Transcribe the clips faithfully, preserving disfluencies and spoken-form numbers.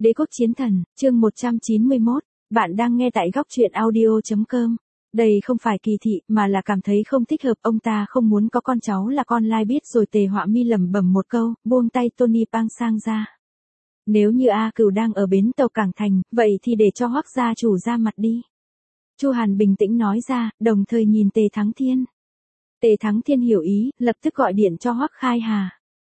Đế quốc chiến thần, chương một trăm chín mươi mốt, bạn đang nghe tại góc truyện audio chấm com. Đây không phải kỳ thị mà là cảm thấy không thích hợp, ông ta không muốn có con cháu là con lai biết rồi. Tề Họa Mi lẩm bẩm một câu, buông tay Tony Pang sang ra. Nếu như A Cửu đang ở bến tàu Cảng Thành, vậy thì để cho Hoắc gia chủ ra mặt đi. Chu Hàn bình tĩnh nói ra, đồng thời nhìn Tề Thắng Thiên. Tề Thắng Thiên hiểu ý, lập tức gọi điện cho Hoắc Khai Hà.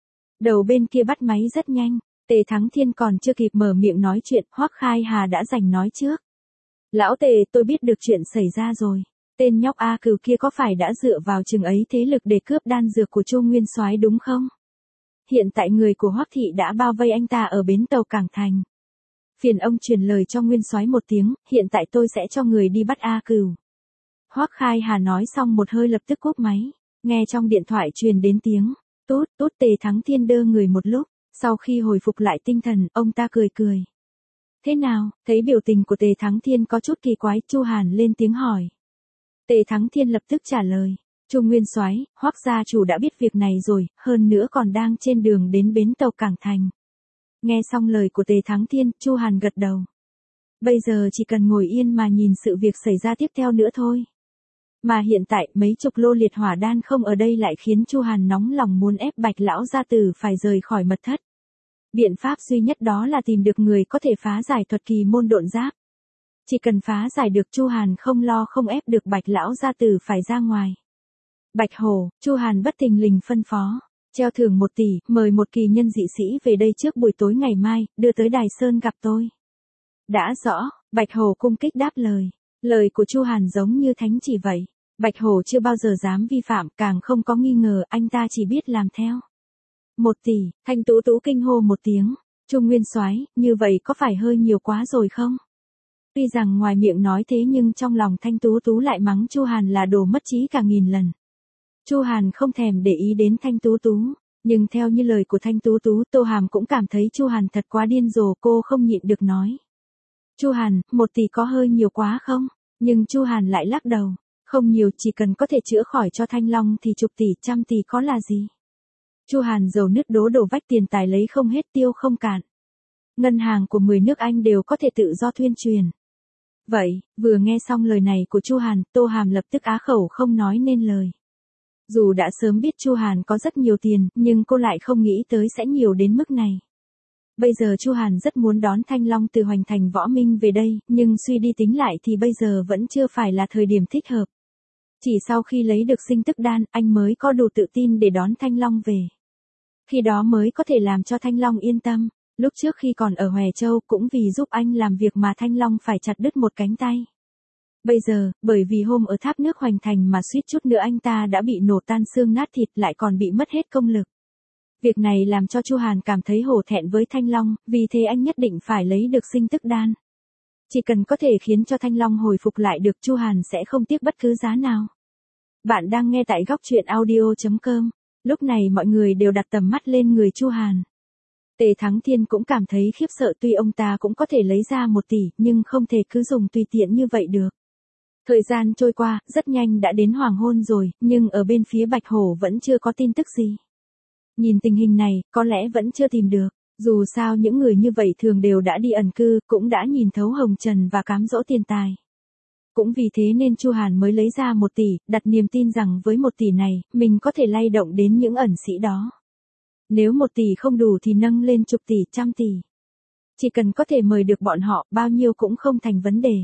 Đầu bên kia bắt máy rất nhanh. Tề Thắng Thiên còn chưa kịp mở miệng nói chuyện, Hoắc Khai Hà đã giành nói trước. Lão Tề, tôi biết được chuyện xảy ra rồi. Tên nhóc A Cửu kia có phải đã dựa vào chừng ấy thế lực để cướp đan dược của Chu Nguyên Soái đúng không? Hiện tại người của Hoắc thị đã bao vây anh ta ở bến tàu Cảng Thành. Phiền ông truyền lời cho Nguyên Soái một tiếng, hiện tại tôi sẽ cho người đi bắt A Cửu. Hoắc Khai Hà nói xong một hơi lập tức cúp máy, nghe trong điện thoại truyền đến tiếng tút tút. Tề Thắng Thiên đơ người một lúc. Sau khi hồi phục lại tinh thần, ông ta cười cười. Thế nào, thấy biểu tình của Tề Thắng Thiên có chút kỳ quái, Chu Hàn lên tiếng hỏi. Tề Thắng Thiên lập tức trả lời, Chu Nguyên Soái, Hoắc gia chủ đã biết việc này rồi, hơn nữa còn đang trên đường đến bến tàu Cảng Thành. Nghe xong lời của Tề Thắng Thiên, Chu Hàn gật đầu. Bây giờ chỉ cần ngồi yên mà nhìn sự việc xảy ra tiếp theo nữa thôi. Mà hiện tại mấy chục lô liệt hỏa đan không ở đây lại khiến Chu Hàn nóng lòng muốn ép Bạch lão gia tử phải rời khỏi mật thất. Biện pháp duy nhất đó là tìm được người có thể phá giải thuật kỳ môn độn giáp. Chỉ cần phá giải được, Chu Hàn không lo không ép được Bạch lão gia tử phải ra ngoài. Bạch Hổ, Chu Hàn bất thình lình phân phó, treo thưởng một tỷ, mời một kỳ nhân dị sĩ về đây trước buổi tối ngày mai, đưa tới Đài Sơn gặp tôi. Đã rõ, Bạch Hổ cung kích đáp lời. Lời của Chu Hàn giống như thánh chỉ vậy. Bạch Hổ chưa bao giờ dám vi phạm, càng không có nghi ngờ, anh ta chỉ biết làm theo. Một tỷ, Thanh Tú Tú kinh hô một tiếng. Chu Nguyên Soái, như vậy có phải hơi nhiều quá rồi không? Tuy rằng ngoài miệng nói thế nhưng trong lòng Thanh Tú Tú lại mắng Chu Hàn là đồ mất trí cả nghìn lần. Chu Hàn không thèm để ý đến Thanh Tú Tú, nhưng theo như lời của Thanh Tú Tú, Tô Hàm cũng cảm thấy Chu Hàn thật quá điên rồ, cô không nhịn được nói. Chu Hàn, một tỷ có hơi nhiều quá không? Nhưng Chu Hàn lại lắc đầu. Không nhiều, chỉ cần có thể chữa khỏi cho Thanh Long thì chục tỷ, trăm tỷ có là gì? Chu Hàn dầu nứt đố đổ vách, tiền tài lấy không hết tiêu không cạn. Ngân hàng của mười nước Anh đều có thể tự do tuyên truyền. Vậy, vừa nghe xong lời này của Chu Hàn, Tô Hàm lập tức á khẩu không nói nên lời. Dù đã sớm biết Chu Hàn có rất nhiều tiền, nhưng cô lại không nghĩ tới sẽ nhiều đến mức này. Bây giờ Chu Hàn rất muốn đón Thanh Long từ Hoành Thành Võ Minh về đây, nhưng suy đi tính lại thì bây giờ vẫn chưa phải là thời điểm thích hợp. Chỉ sau khi lấy được sinh tức đan, anh mới có đủ tự tin để đón Thanh Long về. Khi đó mới có thể làm cho Thanh Long yên tâm. Lúc trước khi còn ở Hòe Châu cũng vì giúp anh làm việc mà Thanh Long phải chặt đứt một cánh tay. Bây giờ, bởi vì hôm ở tháp nước Hoành Thành mà suýt chút nữa anh ta đã bị nổ tan xương nát thịt, lại còn bị mất hết công lực. Việc này làm cho Chu Hàn cảm thấy hổ thẹn với Thanh Long, vì thế anh nhất định phải lấy được sinh tức đan. Chỉ cần có thể khiến cho Thanh Long hồi phục lại được, Chu Hàn sẽ không tiếc bất cứ giá nào. Bạn đang nghe tại góc truyện audio chấm com. Lúc này mọi người đều đặt tầm mắt lên người Chu Hàn. Tề Thắng Thiên cũng cảm thấy khiếp sợ, tuy ông ta cũng có thể lấy ra một tỷ, nhưng không thể cứ dùng tùy tiện như vậy được. Thời gian trôi qua, rất nhanh đã đến hoàng hôn rồi, nhưng ở bên phía Bạch Hổ vẫn chưa có tin tức gì. Nhìn tình hình này, có lẽ vẫn chưa tìm được. Dù sao những người như vậy thường đều đã đi ẩn cư, cũng đã nhìn thấu hồng trần và cám dỗ tiền tài. Cũng vì thế nên Chu Hàn mới lấy ra một tỷ, đặt niềm tin rằng với một tỷ này, mình có thể lay động đến những ẩn sĩ đó. Nếu một tỷ không đủ thì nâng lên chục tỷ, trăm tỷ. Chỉ cần có thể mời được bọn họ, bao nhiêu cũng không thành vấn đề.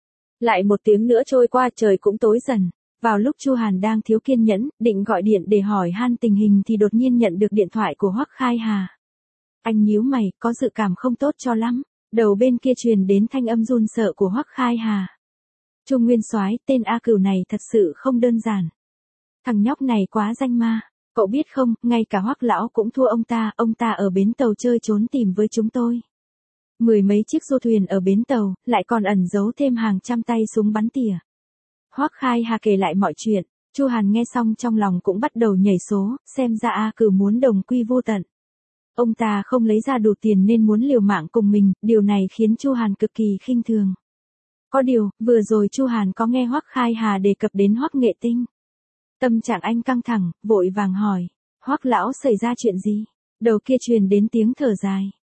Lại một tiếng nữa trôi qua, trời cũng tối dần. Vào lúc Chu Hàn đang thiếu kiên nhẫn, định gọi điện để hỏi han tình hình thì đột nhiên nhận được điện thoại của Hoắc Khai Hà. Anh nhíu mày, có dự cảm không tốt cho lắm. Đầu bên kia truyền đến thanh âm run sợ của Hoắc Khai Hà. Chu Nguyên Soái, tên A Cửu này thật sự không đơn giản. Thằng nhóc này quá danh ma, cậu biết không, ngay cả Hoắc lão cũng thua ông ta, ông ta ở bến tàu chơi trốn tìm với chúng tôi. Mười mấy chiếc du thuyền ở bến tàu, lại còn ẩn giấu thêm hàng trăm tay súng bắn tỉa. Hoắc Khai Hà kể lại mọi chuyện, Chu Hàn nghe xong trong lòng cũng bắt đầu nhảy số, xem ra A Cửu muốn đồng quy vô tận. Ông ta không lấy ra đủ tiền nên muốn liều mạng cùng mình, điều này khiến Chu Hàn cực kỳ khinh thường. Có điều, vừa rồi Chu Hàn có nghe Hoắc Khai Hà đề cập đến Hoắc Nghệ Tinh. Tâm trạng anh căng thẳng, vội vàng hỏi, Hoắc lão xảy ra chuyện gì? Đầu kia truyền đến tiếng thở dài.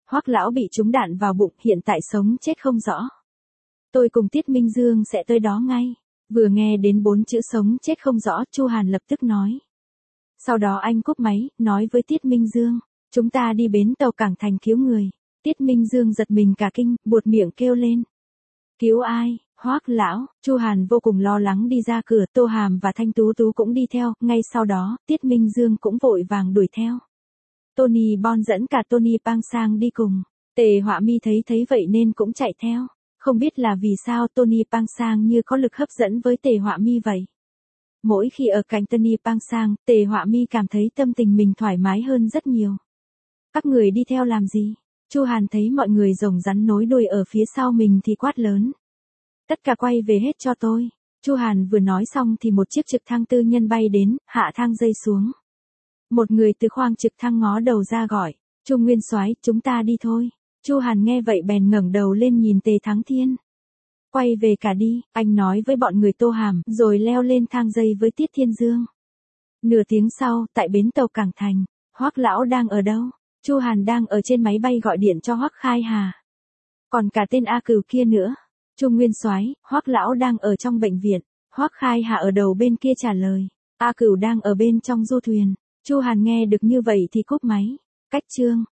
Hoắc lão bị trúng đạn vào bụng, hiện tại sống chết không rõ. Tôi cùng Tiết Minh Dương sẽ tới đó ngay. Vừa nghe đến bốn chữ sống chết không rõ, Chu Hàn lập tức nói. Sau đó anh cúp máy, nói với Tiết Minh Dương, chúng ta đi bến tàu Cảng Thành cứu người. Tiết Minh Dương giật mình cả kinh, buột miệng kêu lên. Cứu ai? Hoắc lão. Chu Hàn vô cùng lo lắng đi ra cửa, Tô Hàm và Thanh Tú Tú cũng đi theo, ngay sau đó, Tiết Minh Dương cũng vội vàng đuổi theo. Tony Bon dẫn cả Tony Pang sang đi cùng. Tề Họa Mi thấy thấy vậy nên cũng chạy theo. Không biết là vì sao Tony Pang Sang như có lực hấp dẫn với Tề Họa Mi vậy. Mỗi khi ở cạnh Tony Pang Sang, Tề Họa Mi cảm thấy tâm tình mình thoải mái hơn rất nhiều. Các người đi theo làm gì? Chu Hàn thấy mọi người rồng rắn nối đuôi ở phía sau mình thì quát lớn. Tất cả quay về hết cho tôi. Chu Hàn vừa nói xong thì một chiếc trực thăng tư nhân bay đến, hạ thang dây xuống. Một người từ khoang trực thăng ngó đầu ra gọi, Chu Nguyên Soái, chúng ta đi thôi. Chu Hàn nghe vậy bèn ngẩng đầu lên nhìn Tề Thắng Thiên. Quay về cả đi, anh nói với bọn người Tô Hàm, rồi leo lên thang dây với Tiết Thiên Dương. Nửa tiếng sau, tại bến tàu Cảng Thành, Hoắc lão đang ở đâu? Chu Hàn đang ở trên máy bay gọi điện cho Hoắc Khai Hà. Còn cả tên A Cửu kia nữa. Chu Nguyên Soái, Hoắc lão đang ở trong bệnh viện. Hoắc Khai Hà ở đầu bên kia trả lời. A Cửu đang ở bên trong du thuyền. Chu Hàn nghe được như vậy thì cúp máy. Cách chương.